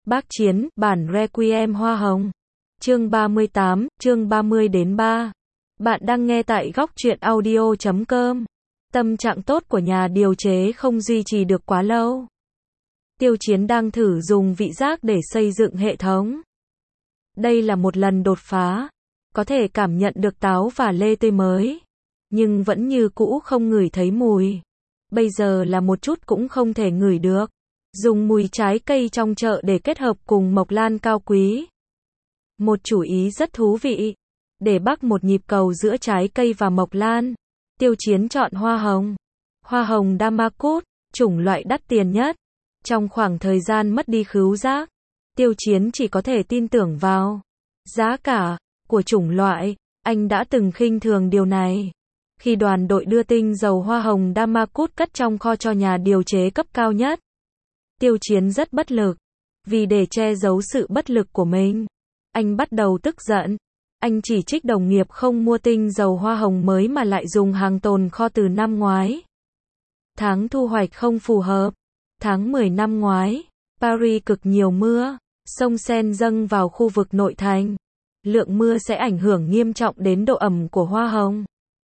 Bác Chiến, bản Requiem Hoa Hồng. Chương 38, chương 30 đến 3. Bạn đang nghe tại góc truyện audio.com. Tâm trạng tốt của nhà điều chế không duy trì được quá lâu. Tiêu Chiến đang thử dùng vị giác để xây dựng hệ thống. Đây là một lần đột phá. Có thể cảm nhận được táo và lê tươi mới. Nhưng vẫn như cũ không ngửi thấy mùi. Bây giờ là một chút cũng không thể ngửi được. Dùng mùi trái cây trong chợ để kết hợp cùng mộc lan cao quý. Một chủ ý rất thú vị. Để bắt một nhịp cầu giữa trái cây và mộc lan, Tiêu Chiến chọn hoa hồng. Hoa hồng Damascus, chủng loại đắt tiền nhất. Trong khoảng thời gian mất đi khứu giác, Tiêu Chiến chỉ có thể tin tưởng vào giá cả của chủng loại. Anh đã từng khinh thường điều này. Khi đoàn đội đưa tinh dầu hoa hồng Damascus cất trong kho cho nhà điều chế cấp cao nhất, Tiêu Chiến rất bất lực. Vì để che giấu sự bất lực của mình, anh bắt đầu tức giận. Anh chỉ trích đồng nghiệp không mua tinh dầu hoa hồng mới mà lại dùng hàng tồn kho từ năm ngoái. Tháng thu hoạch không phù hợp. Tháng 10 năm ngoái, Paris cực nhiều mưa, sông Seine dâng vào khu vực nội thành. Lượng mưa sẽ ảnh hưởng nghiêm trọng đến độ ẩm của hoa hồng.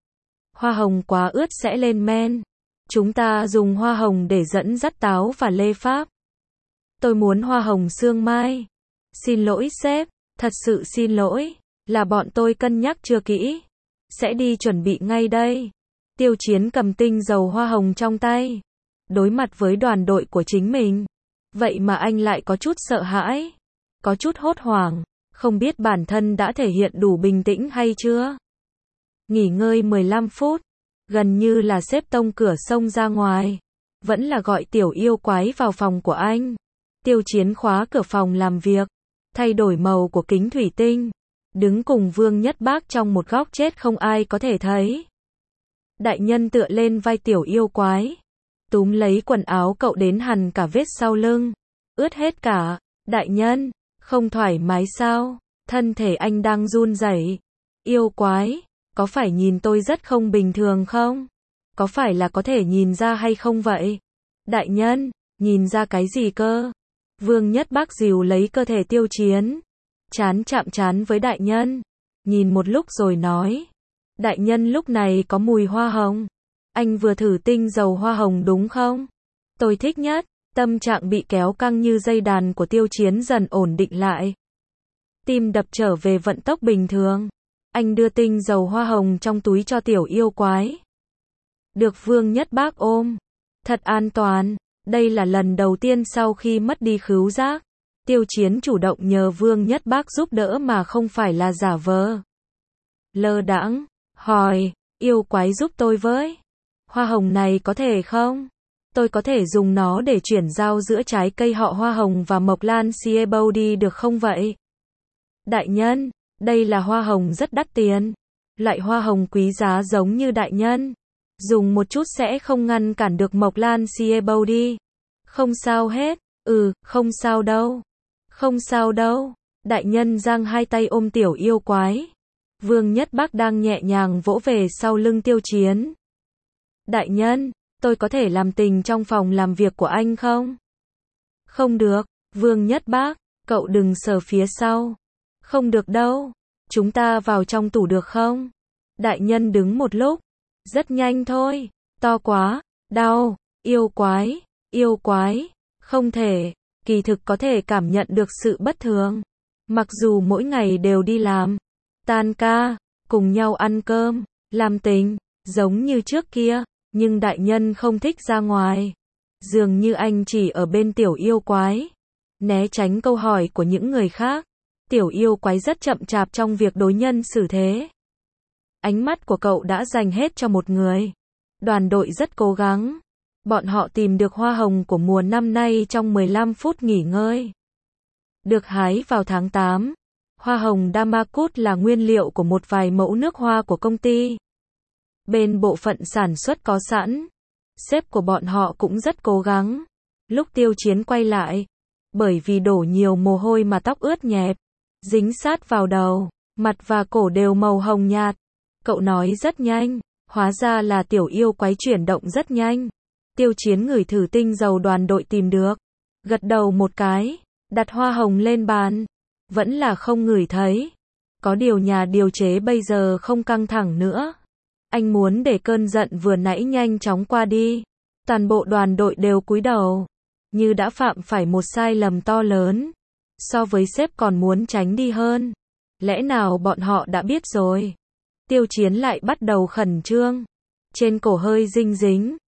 Hoa hồng quá ướt sẽ lên men. Chúng ta dùng hoa hồng để dẫn dắt táo và lê Pháp. Tôi muốn hoa hồng sương mai. Xin lỗi sếp, thật sự xin lỗi, là bọn tôi cân nhắc chưa kỹ. Sẽ đi chuẩn bị ngay đây. Tiêu Chiến cầm tinh dầu hoa hồng trong tay. Đối mặt với đoàn đội của chính mình. Vậy mà anh lại có chút sợ hãi. Có chút hốt hoảng. Không biết bản thân đã thể hiện đủ bình tĩnh hay chưa. Nghỉ ngơi 15 phút. Gần như là xếp tông cửa xông ra ngoài. Vẫn là gọi tiểu yêu quái vào phòng của anh. Tiêu Chiến khóa cửa phòng làm việc. Thay đổi màu của kính thủy tinh. Đứng cùng Vương Nhất Bác trong một góc chết không ai có thể thấy. Đại nhân tựa lên vai tiểu yêu quái. Túm lấy quần áo cậu đến hằn cả vết sau lưng. Ướt hết cả. Đại nhân, không thoải mái sao? Thân thể anh đang run rẩy. Yêu quái, có phải nhìn tôi rất không bình thường không? Có phải là có thể nhìn ra hay không vậy? Đại nhân, nhìn ra cái gì cơ? Vương Nhất Bác dìu lấy cơ thể Tiêu Chiến. Chán chạm chán với đại nhân. Nhìn một lúc rồi nói. Đại nhân lúc này có mùi hoa hồng. Anh vừa thử tinh dầu hoa hồng đúng không? Tôi thích nhất. Tâm trạng bị kéo căng như dây đàn của Tiêu Chiến dần ổn định lại. Tim đập trở về vận tốc bình thường. Anh đưa tinh dầu hoa hồng trong túi cho tiểu yêu quái. Được Vương Nhất Bác ôm. Thật an toàn. Đây là lần đầu tiên sau khi mất đi khứu giác. Tiêu Chiến chủ động nhờ Vương Nhất Bác giúp đỡ mà không phải là giả vờ. Lơ đãng, hỏi, yêu quái giúp tôi với. Hoa hồng này có thể không? Tôi có thể dùng nó để chuyển giao giữa trái cây họ hoa hồng và mộc lan Siebaudy được không vậy? Đại nhân, đây là hoa hồng rất đắt tiền. Loại hoa hồng quý giá giống như đại nhân. Dùng một chút sẽ không ngăn cản được mộc lan Siebaudy. Không sao hết. Không sao đâu. Không sao đâu. Đại nhân giang hai tay ôm tiểu yêu quái. Vương Nhất Bác đang nhẹ nhàng vỗ về sau lưng Tiêu Chiến. Đại nhân, tôi có thể làm tình trong phòng làm việc của anh không? Không được. Vương Nhất Bác, cậu đừng sờ phía sau. Không được đâu. Chúng ta vào trong tủ được không? Đại nhân đứng một lúc. Rất nhanh thôi. To quá. Đau. Yêu quái. Không thể. Kỳ thực có thể cảm nhận được sự bất thường. Mặc dù mỗi ngày đều đi làm, tan ca, cùng nhau ăn cơm, làm tình, giống như trước kia, nhưng đại nhân không thích ra ngoài. Dường như anh chỉ ở bên tiểu yêu quái. Né tránh câu hỏi của những người khác. Tiểu yêu quái rất chậm chạp trong việc đối nhân xử thế. Ánh mắt của cậu đã dành hết cho một người. Đoàn đội rất cố gắng. Bọn họ tìm được hoa hồng của mùa năm nay trong 15 phút nghỉ ngơi. Được hái vào tháng 8. Hoa hồng Damascus là nguyên liệu của một vài mẫu nước hoa của công ty. Bên bộ phận sản xuất có sẵn. Sếp của bọn họ cũng rất cố gắng. Lúc Tiêu Chiến quay lại, bởi vì đổ nhiều mồ hôi mà tóc ướt nhẹp, dính sát vào đầu, mặt và cổ đều màu hồng nhạt. Cậu nói rất nhanh, hóa ra là tiểu yêu quái chuyển động rất nhanh. Tiêu Chiến ngửi thử tinh dầu đoàn đội tìm được. Gật đầu một cái. Đặt hoa hồng lên bàn. Vẫn là không ngửi thấy. Có điều nhà điều chế bây giờ không căng thẳng nữa. Anh muốn để cơn giận vừa nãy nhanh chóng qua đi. Toàn bộ đoàn đội đều cúi đầu. Như đã phạm phải một sai lầm to lớn. So với sếp còn muốn tránh đi hơn. Lẽ nào bọn họ đã biết rồi? Tiêu Chiến lại bắt đầu khẩn trương. Trên cổ hơi dinh dính.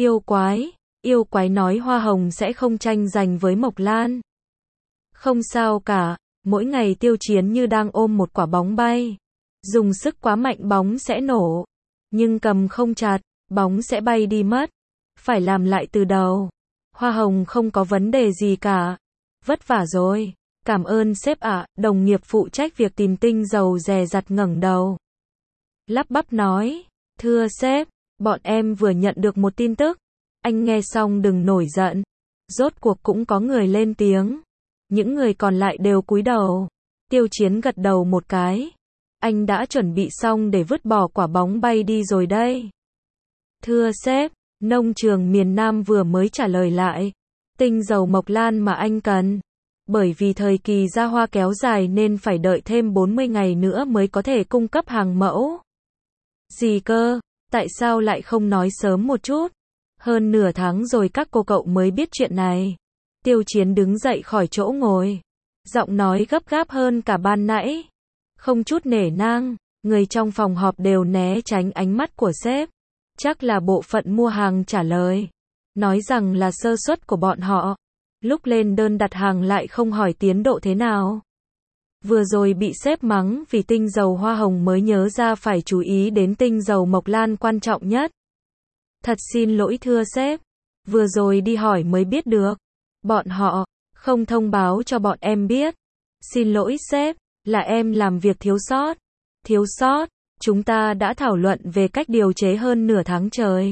Yêu quái nói hoa hồng sẽ không tranh giành với Mộc Lan. Không sao cả, mỗi ngày Tiêu Chiến như đang ôm một quả bóng bay. Dùng sức quá mạnh bóng sẽ nổ. Nhưng cầm không chặt, bóng sẽ bay đi mất. Phải làm lại từ đầu. Hoa hồng không có vấn đề gì cả. Vất vả rồi. Cảm ơn sếp ạ, đồng nghiệp phụ trách việc tìm tinh dầu dè dặt ngẩng đầu. Lắp bắp nói, thưa sếp, bọn em vừa nhận được một tin tức. Anh nghe xong đừng nổi giận. Rốt cuộc cũng có người lên tiếng. Những người còn lại đều cúi đầu. Tiêu Chiến gật đầu một cái. Anh đã chuẩn bị xong để vứt bỏ quả bóng bay đi rồi đây. Thưa sếp, nông trường miền Nam vừa mới trả lời lại. Tinh dầu Mộc Lan mà anh cần. Bởi vì thời kỳ ra hoa kéo dài nên phải đợi thêm 40 ngày nữa mới có thể cung cấp hàng mẫu. Gì cơ? Tại sao lại không nói sớm một chút? Hơn nửa tháng rồi các cô cậu mới biết chuyện này. Tiêu Chiến đứng dậy khỏi chỗ ngồi. Giọng nói gấp gáp hơn cả ban nãy. Không chút nể nang, người trong phòng họp đều né tránh ánh mắt của sếp. Chắc là bộ phận mua hàng trả lời. Nói rằng là sơ suất của bọn họ. Lúc lên đơn đặt hàng lại không hỏi tiến độ thế nào. Vừa rồi bị sếp mắng vì tinh dầu hoa hồng mới nhớ ra phải chú ý đến tinh dầu Mộc Lan quan trọng nhất. Thật xin lỗi thưa sếp. Vừa rồi đi hỏi mới biết được. Bọn họ không thông báo cho bọn em biết. Xin lỗi sếp, là em làm việc thiếu sót. Thiếu sót, chúng ta đã thảo luận về cách điều chế hơn nửa tháng trời.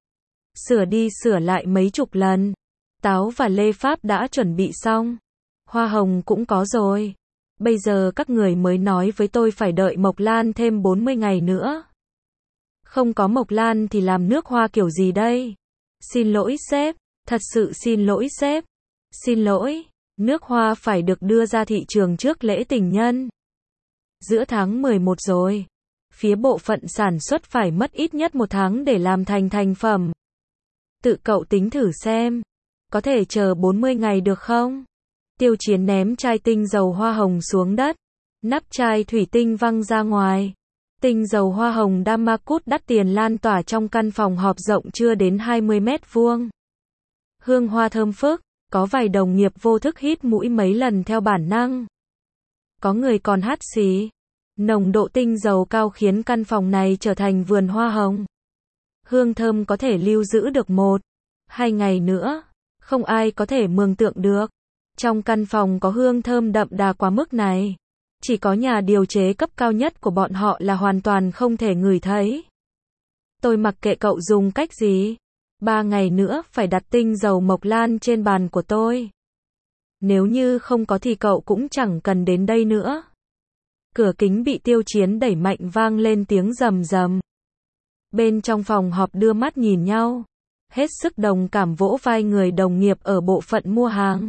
Sửa đi sửa lại mấy chục lần. Táo và lê pháp đã chuẩn bị xong. Hoa hồng cũng có rồi. Bây giờ các người mới nói với tôi phải đợi Mộc Lan thêm 40 ngày nữa. Không có Mộc Lan thì làm nước hoa kiểu gì đây? Xin lỗi sếp, thật sự xin lỗi sếp. Xin lỗi, nước hoa phải được đưa ra thị trường trước lễ tình nhân. Giữa tháng 11 rồi. Phía bộ phận sản xuất phải mất ít nhất 1 tháng để làm thành thành phẩm. Tự cậu tính thử xem. Có thể chờ 40 ngày được không? Tiêu Chiến ném chai tinh dầu hoa hồng xuống đất. Nắp chai thủy tinh văng ra ngoài. Tinh dầu hoa hồng Damakut đắt tiền lan tỏa trong căn phòng họp rộng chưa đến 20 mét vuông. Hương hoa thơm phức, có vài đồng nghiệp vô thức hít mũi mấy lần theo bản năng. Có người còn hắt xì. Nồng độ tinh dầu cao khiến căn phòng này trở thành vườn hoa hồng. Hương thơm có thể lưu giữ được 1-2 ngày nữa. Không ai có thể mường tượng được. Trong căn phòng có hương thơm đậm đà quá mức này. Chỉ có nhà điều chế cấp cao nhất của bọn họ là hoàn toàn không thể ngửi thấy. Tôi mặc kệ cậu dùng cách gì. 3 ngày nữa phải đặt tinh dầu Mộc Lan trên bàn của tôi. Nếu như không có thì cậu cũng chẳng cần đến đây nữa. Cửa kính bị Tiêu Chiến đẩy mạnh vang lên tiếng rầm rầm. Bên trong phòng họp đưa mắt nhìn nhau. Hết sức đồng cảm vỗ vai người đồng nghiệp ở bộ phận mua hàng.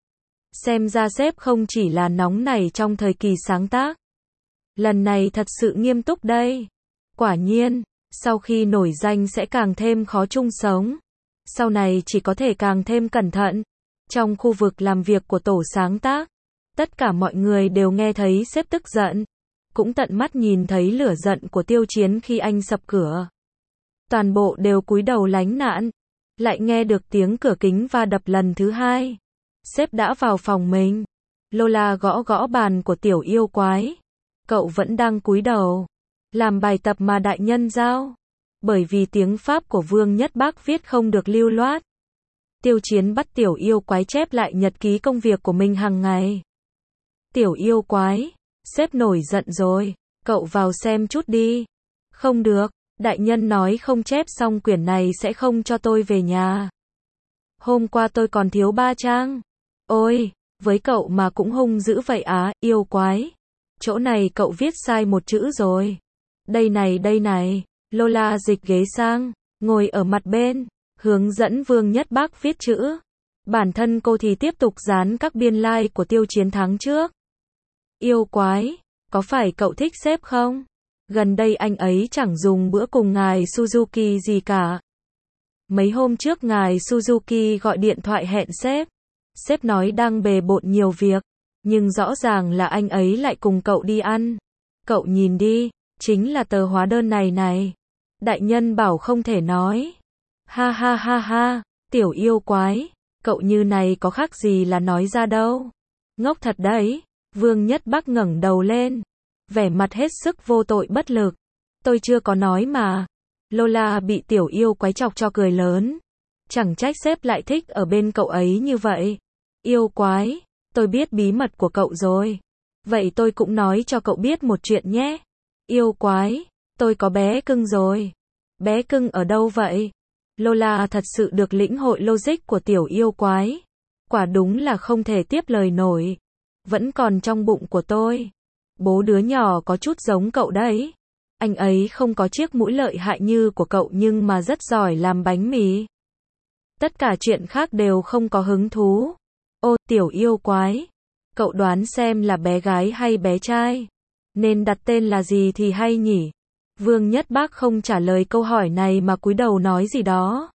Xem ra sếp không chỉ là nóng nảy trong thời kỳ sáng tác. Lần này thật sự nghiêm túc đây. Quả nhiên, sau khi nổi danh sẽ càng thêm khó chung sống. Sau này chỉ có thể càng thêm cẩn thận. Trong khu vực làm việc của tổ sáng tác, tất cả mọi người đều nghe thấy sếp tức giận. Cũng tận mắt nhìn thấy lửa giận của Tiêu Chiến khi anh sập cửa. Toàn bộ đều cúi đầu lánh nạn. Lại nghe được tiếng cửa kính va đập lần thứ 2. Sếp đã vào phòng mình. Lola gõ gõ bàn của tiểu yêu quái. Cậu vẫn đang cúi đầu. Làm bài tập mà đại nhân giao. Bởi vì tiếng Pháp của Vương Nhất Bác viết không được lưu loát. Tiêu Chiến bắt tiểu yêu quái chép lại nhật ký công việc của mình hàng ngày. Tiểu yêu quái, sếp nổi giận rồi. Cậu vào xem chút đi. Không được, đại nhân nói không chép xong quyển này sẽ không cho tôi về nhà. Hôm qua tôi còn thiếu 3 trang. Ôi, với cậu mà cũng hung dữ vậy á, yêu quái. Chỗ này cậu viết sai một chữ rồi. Đây này. Lola dịch ghế sang, ngồi ở mặt bên, hướng dẫn Vương Nhất Bác viết chữ. Bản thân cô thì tiếp tục dán các biên like của Tiêu Chiến tháng trước. Yêu quái, có phải cậu thích sếp không? Gần đây anh ấy chẳng dùng bữa cùng ngài Suzuki gì cả. Mấy hôm trước ngài Suzuki gọi điện thoại hẹn sếp. Sếp nói đang bề bộn nhiều việc, nhưng rõ ràng là anh ấy lại cùng cậu đi ăn. Cậu nhìn đi, chính là tờ hóa đơn này này. Đại nhân bảo không thể nói. Ha ha ha ha, tiểu yêu quái, cậu như này có khác gì là nói ra đâu. Ngốc thật đấy. Vương Nhất Bắc ngẩng đầu lên, vẻ mặt hết sức vô tội bất lực. Tôi chưa có nói mà. Lola bị tiểu yêu quái chọc cho cười lớn. Chẳng trách sếp lại thích ở bên cậu ấy như vậy. Yêu quái, tôi biết bí mật của cậu rồi. Vậy tôi cũng nói cho cậu biết một chuyện nhé. Yêu quái, tôi có bé cưng rồi. Bé cưng ở đâu vậy? Lola thật sự được lĩnh hội logic của tiểu yêu quái. Quả đúng là không thể tiếp lời nổi. Vẫn còn trong bụng của tôi. Bố đứa nhỏ có chút giống cậu đấy. Anh ấy không có chiếc mũi lợi hại như của cậu nhưng mà rất giỏi làm bánh mì. Tất cả chuyện khác đều không có hứng thú. Ô, tiểu yêu quái. Cậu đoán xem là bé gái hay bé trai? Nên đặt tên là gì thì hay nhỉ? Vương Nhất Bác không trả lời câu hỏi này mà cúi đầu nói gì đó.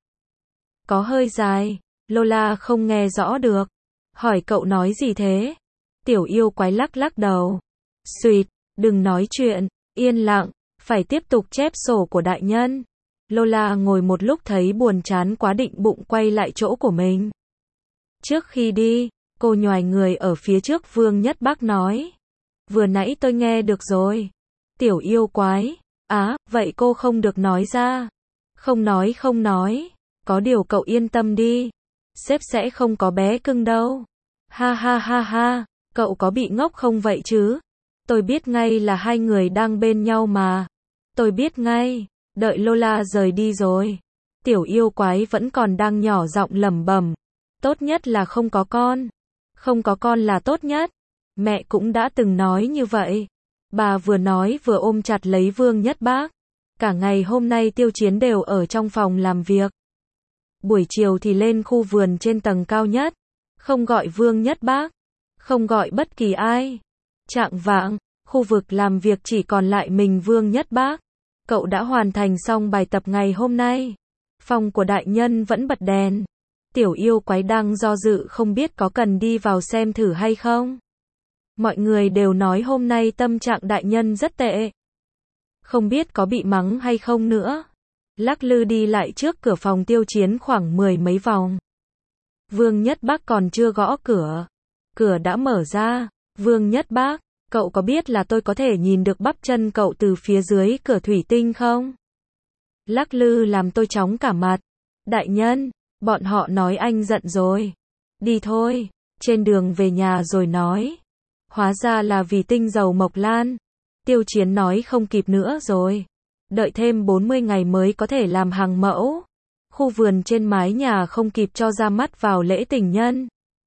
Có hơi dài. Lola không nghe rõ được. Hỏi cậu nói gì thế? Tiểu yêu quái lắc lắc đầu. Xuyệt, đừng nói chuyện, yên lặng, phải tiếp tục chép sổ của đại nhân. Lola ngồi một lúc thấy buồn chán quá định bụng quay lại chỗ của mình. Trước khi đi, cô nhoài người ở phía trước Vương Nhất Bác nói. Vừa nãy tôi nghe được rồi. Tiểu yêu quái, vậy cô không được nói ra. Không nói, có điều cậu yên tâm đi. Sếp sẽ không có bé cưng đâu. Ha ha ha ha, cậu có bị ngốc không vậy chứ? Tôi biết ngay là hai người đang bên nhau mà. Tôi biết ngay. Đợi Lola rời đi rồi. Tiểu yêu quái vẫn còn đang nhỏ giọng lẩm bẩm. Tốt nhất là không có con. Không có con là tốt nhất. Mẹ cũng đã từng nói như vậy. Bà vừa nói vừa ôm chặt lấy Vương Nhất Bác. Cả ngày hôm nay Tiêu Chiến đều ở trong phòng làm việc. Buổi chiều thì lên khu vườn trên tầng cao nhất. Không gọi Vương Nhất Bác. Không gọi bất kỳ ai. Chạng vạng, khu vực làm việc chỉ còn lại mình Vương Nhất Bác. Cậu đã hoàn thành xong bài tập ngày hôm nay. Phòng của đại nhân vẫn bật đèn. Tiểu yêu quái đang do dự không biết có cần đi vào xem thử hay không. Mọi người đều nói hôm nay tâm trạng đại nhân rất tệ. Không biết có bị mắng hay không nữa. Lắc lư đi lại trước cửa phòng Tiêu Chiến khoảng 10 mấy vòng. Vương Nhất Bác còn chưa gõ cửa. Cửa đã mở ra. Vương Nhất Bác, cậu có biết là tôi có thể nhìn được bắp chân cậu từ phía dưới cửa thủy tinh không? Lắc lư làm tôi chóng cả mặt. Đại nhân, bọn họ nói anh giận rồi. Đi thôi, trên đường về nhà rồi nói. Hóa ra là vì tinh dầu Mộc Lan. Tiêu Chiến nói không kịp nữa rồi. Đợi thêm 40 ngày mới có thể làm hàng mẫu. Khu vườn trên mái nhà không kịp cho ra mắt vào lễ tình nhân.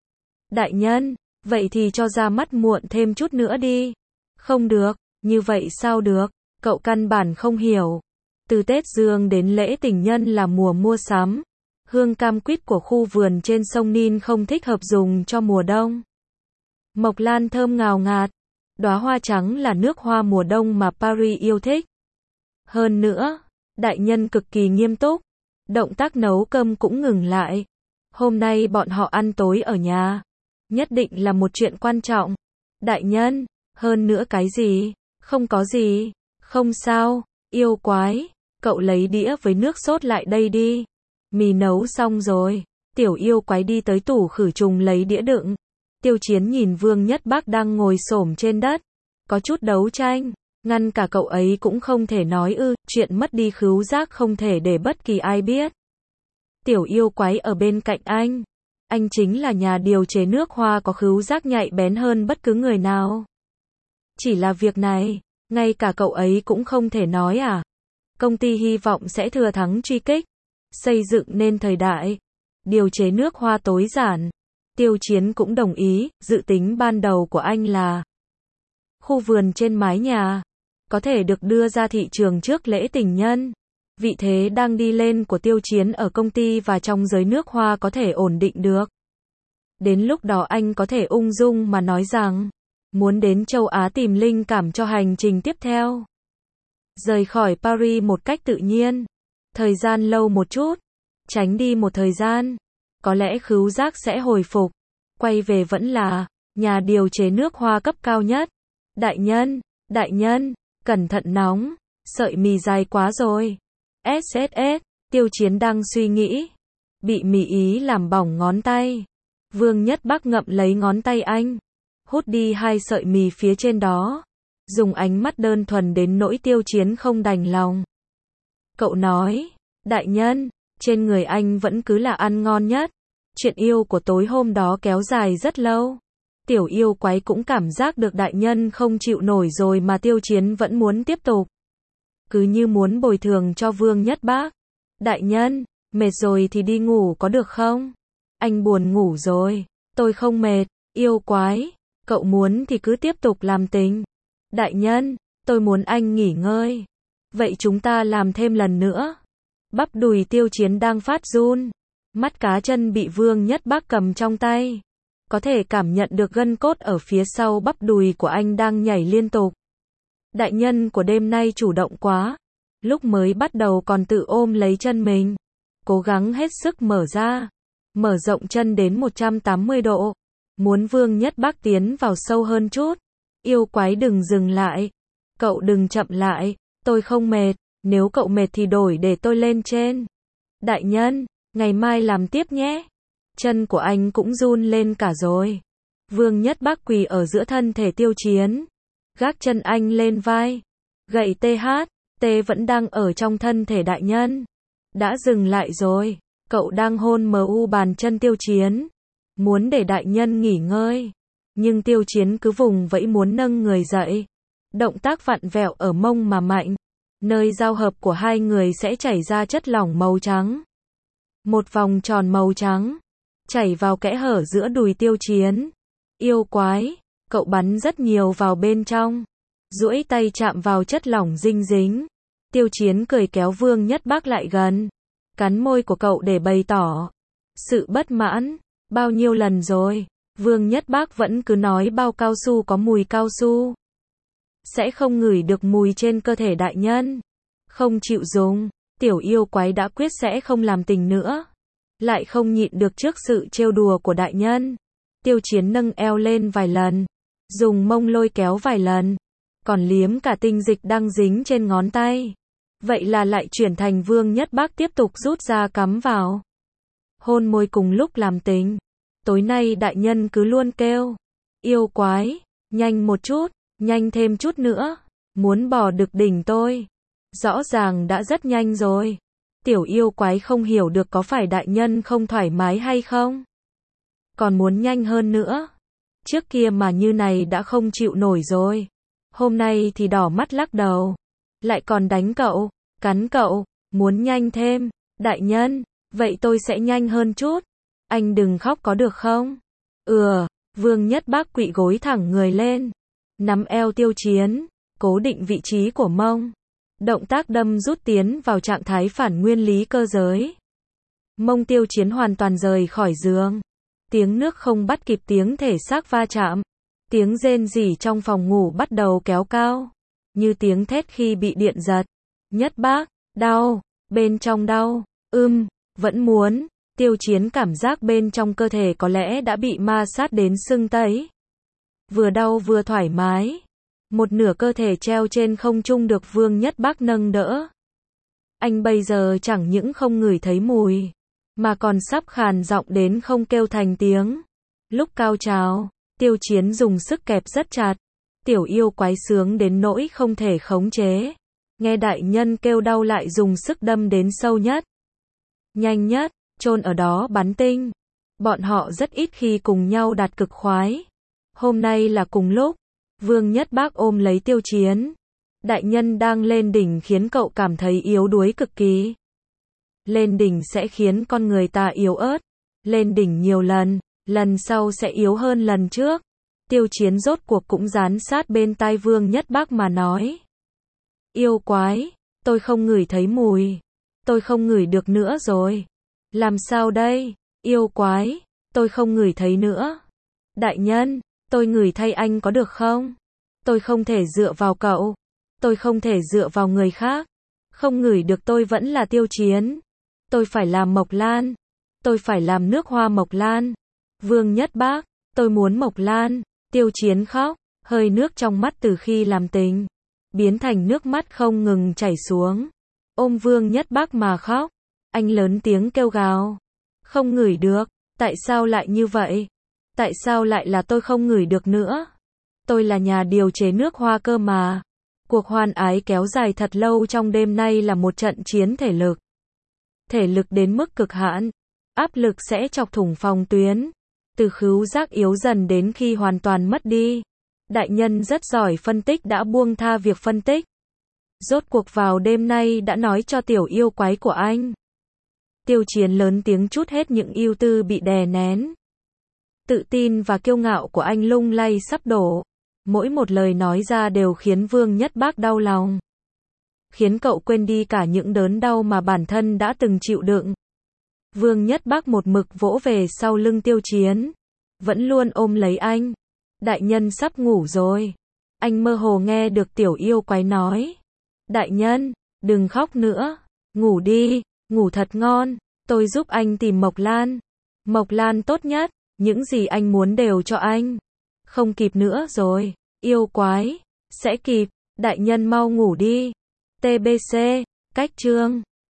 Đại nhân, vậy thì cho ra mắt muộn thêm chút nữa đi. Không được, như vậy sao được, cậu căn bản không hiểu. Từ Tết Dương đến lễ tình nhân là mùa mua sắm. Hương cam quýt của khu vườn trên sông Nin không thích hợp dùng cho mùa đông. Mộc lan thơm ngào ngạt. Đóa hoa trắng là nước hoa mùa đông mà Paris yêu thích. Hơn nữa, đại nhân cực kỳ nghiêm túc. Động tác nấu cơm cũng ngừng lại. Hôm nay bọn họ ăn tối ở nhà. Nhất định là một chuyện quan trọng. Đại nhân, hơn nữa cái gì? Không có gì. Không sao, yêu quái. Cậu lấy đĩa với nước sốt lại đây đi. Mì nấu xong rồi. Tiểu yêu quái đi tới tủ khử trùng lấy đĩa đựng. Tiêu Chiến nhìn Vương Nhất Bác đang ngồi xổm trên đất. Có chút đấu tranh. Ngăn cả cậu ấy cũng không thể nói chuyện mất đi khứu giác không thể để bất kỳ ai biết. Tiểu yêu quái ở bên cạnh anh. Anh chính là nhà điều chế nước hoa có khứu giác nhạy bén hơn bất cứ người nào. Chỉ là việc này, ngay cả cậu ấy cũng không thể nói à? Công ty hy vọng sẽ thừa thắng truy kích, xây dựng nên thời đại điều chế nước hoa tối giản. Tiêu Chiến cũng đồng ý, dự tính ban đầu của anh là khu vườn trên mái nhà có thể được đưa ra thị trường trước lễ tình nhân. Vị thế đang đi lên của Tiêu Chiến ở công ty và trong giới nước hoa có thể ổn định được. Đến lúc đó anh có thể ung dung mà nói rằng, muốn đến châu Á tìm linh cảm cho hành trình tiếp theo. Rời khỏi Paris một cách tự nhiên. Thời gian lâu một chút. Tránh đi một thời gian. Có lẽ khứu giác sẽ hồi phục. Quay về vẫn là nhà điều chế nước hoa cấp cao nhất. Đại nhân, cẩn thận nóng. Sợi mì dài quá rồi. SSS, Tiêu Chiến đang suy nghĩ. Bị mì ý làm bỏng ngón tay. Vương Nhất Bắc ngậm lấy ngón tay anh. Hút đi 2 sợi mì phía trên đó. Dùng ánh mắt đơn thuần đến nỗi Tiêu Chiến không đành lòng. Cậu nói, đại nhân, trên người anh vẫn cứ là ăn ngon nhất. Chuyện yêu của tối hôm đó kéo dài rất lâu. Tiểu yêu quái cũng cảm giác được đại nhân không chịu nổi rồi mà Tiêu Chiến vẫn muốn tiếp tục. Cứ như muốn bồi thường cho Vương Nhất Bác. Đại nhân, mệt rồi thì đi ngủ có được không? Anh buồn ngủ rồi. Tôi không mệt, yêu quái. Cậu muốn thì cứ tiếp tục làm tình. Đại nhân, tôi muốn anh nghỉ ngơi. Vậy chúng ta làm thêm lần nữa. Bắp đùi Tiêu Chiến đang phát run. Mắt cá chân bị Vương Nhất Bác cầm trong tay. Có thể cảm nhận được gân cốt ở phía sau bắp đùi của anh đang nhảy liên tục. Đại nhân của đêm nay chủ động quá. Lúc mới bắt đầu còn tự ôm lấy chân mình. Cố gắng hết sức mở rộng chân đến 180 độ. Muốn Vương Nhất Bác tiến vào sâu hơn chút. Yêu quái đừng dừng lại. Cậu đừng chậm lại. Tôi không mệt. Nếu cậu mệt thì đổi để tôi lên trên. Đại nhân, ngày mai làm tiếp nhé. Chân của anh cũng run lên cả rồi. Vương Nhất Bác quỳ ở giữa thân thể Tiêu Chiến. Gác chân anh lên vai. Gậy THT vẫn đang ở trong thân thể đại nhân. Đã dừng lại rồi. Cậu đang hôn mu bàn chân Tiêu Chiến. Muốn để đại nhân nghỉ ngơi. Nhưng Tiêu Chiến cứ vùng vẫy muốn nâng người dậy. Động tác vặn vẹo ở mông mà mạnh. Nơi giao hợp của hai người sẽ chảy ra chất lỏng màu trắng. Một vòng tròn màu trắng. Chảy vào kẽ hở giữa đùi Tiêu Chiến. Yêu quái. Cậu bắn rất nhiều vào bên trong. Duỗi tay chạm vào chất lỏng dinh dính. Tiêu Chiến cười kéo Vương Nhất Bác lại gần. Cắn môi của cậu để bày tỏ sự bất mãn. Bao nhiêu lần rồi? Vương Nhất Bác vẫn cứ nói bao cao su có mùi cao su. Sẽ không ngửi được mùi trên cơ thể đại nhân. Không chịu dùng. Tiểu yêu quái đã quyết sẽ không làm tình nữa. Lại không nhịn được trước sự trêu đùa của đại nhân. Tiêu Chiến nâng eo lên vài lần. Dùng mông lôi kéo vài lần. Còn liếm cả tinh dịch đang dính trên ngón tay. Vậy là lại chuyển thành Vương Nhất Bác tiếp tục rút ra cắm vào. Hôn môi cùng lúc làm tình. Tối nay đại nhân cứ luôn kêu. Yêu quái, nhanh một chút, nhanh thêm chút nữa. Muốn bò được đỉnh tôi. Rõ ràng đã rất nhanh rồi. Tiểu yêu quái không hiểu được có phải đại nhân không thoải mái hay không. Còn muốn nhanh hơn nữa. Trước kia mà như này đã không chịu nổi rồi. Hôm nay thì đỏ mắt lắc đầu. Lại còn đánh cậu, cắn cậu, muốn nhanh thêm. Đại nhân, vậy tôi sẽ nhanh hơn chút. Anh đừng khóc có được không? Vương Nhất Bác quỵ gối thẳng người lên. Nắm eo Tiêu Chiến, cố định vị trí của mông. Động tác đâm rút tiến vào trạng thái phản nguyên lý cơ giới. Mông Tiêu Chiến hoàn toàn rời khỏi giường. Tiếng nước không bắt kịp tiếng thể xác va chạm. Tiếng rên rỉ trong phòng ngủ bắt đầu kéo cao. Như tiếng thét khi bị điện giật. Nhất Bác, đau, bên trong đau, vẫn muốn. Tiêu Chiến cảm giác bên trong cơ thể có lẽ đã bị ma sát đến sưng tấy. Vừa đau vừa thoải mái. Một nửa cơ thể treo trên không trung được Vương Nhất Bác nâng đỡ. Anh bây giờ chẳng những không ngửi thấy mùi, mà còn sắp khàn giọng đến không kêu thành tiếng. Lúc cao trào, Tiêu Chiến dùng sức kẹp rất chặt. Tiểu yêu quái sướng đến nỗi không thể khống chế. Nghe đại nhân kêu đau lại dùng sức đâm đến sâu nhất. Nhanh nhất, chôn ở đó bắn tinh. Bọn họ rất ít khi cùng nhau đạt cực khoái. Hôm nay là cùng lúc. Vương Nhất Bác ôm lấy Tiêu Chiến. Đại nhân đang lên đỉnh khiến cậu cảm thấy yếu đuối cực kỳ. Lên đỉnh sẽ khiến con người ta yếu ớt. Lên đỉnh nhiều lần, lần sau sẽ yếu hơn lần trước. Tiêu Chiến rốt cuộc cũng dán sát bên tai Vương Nhất Bác mà nói. Yêu quái, tôi không ngửi thấy mùi. Tôi không ngửi được nữa rồi. Làm sao đây? Yêu quái, Tôi không ngửi thấy nữa. Đại nhân, tôi ngửi thay anh có được không? Tôi không thể dựa vào cậu. Tôi không thể dựa vào người khác. Không ngửi được tôi vẫn là Tiêu Chiến. Tôi phải làm Mộc Lan. Tôi phải làm nước hoa Mộc Lan. Vương Nhất Bác, tôi muốn Mộc Lan. Tiêu Chiến khóc, hơi nước trong mắt từ khi làm tình biến thành nước mắt không ngừng chảy xuống. Ôm Vương Nhất Bác mà khóc. Anh lớn tiếng kêu gào. Không ngửi được, tại sao lại như vậy? Tại sao lại là tôi không ngửi được nữa? Tôi là nhà điều chế nước hoa cơ mà. Cuộc hoan ái kéo dài thật lâu trong đêm nay là một trận chiến thể lực. Thể lực đến mức cực hạn, áp lực sẽ chọc thủng phòng tuyến. Từ khứu giác yếu dần đến khi hoàn toàn mất đi. Đại nhân rất giỏi phân tích đã buông tha việc phân tích. Rốt cuộc vào đêm nay đã nói cho tiểu yêu quái của anh. Tiêu Chiến lớn tiếng trút hết những ưu tư bị đè nén. Tự tin và kiêu ngạo của anh lung lay sắp đổ. Mỗi một lời nói ra đều khiến Vương Nhất Bác đau lòng. Khiến cậu quên đi cả những đớn đau mà bản thân đã từng chịu đựng. Vương Nhất Bác một mực vỗ về sau lưng Tiêu Chiến. Vẫn luôn ôm lấy anh. Đại nhân sắp ngủ rồi. Anh mơ hồ nghe được tiểu yêu quái nói. Đại nhân, đừng khóc nữa. Ngủ đi, ngủ thật ngon. Tôi giúp anh tìm Mộc Lan. Mộc Lan tốt nhất, những gì anh muốn đều cho anh. Không kịp nữa rồi, yêu quái. Sẽ kịp, đại nhân mau ngủ đi. TBC, cách chương.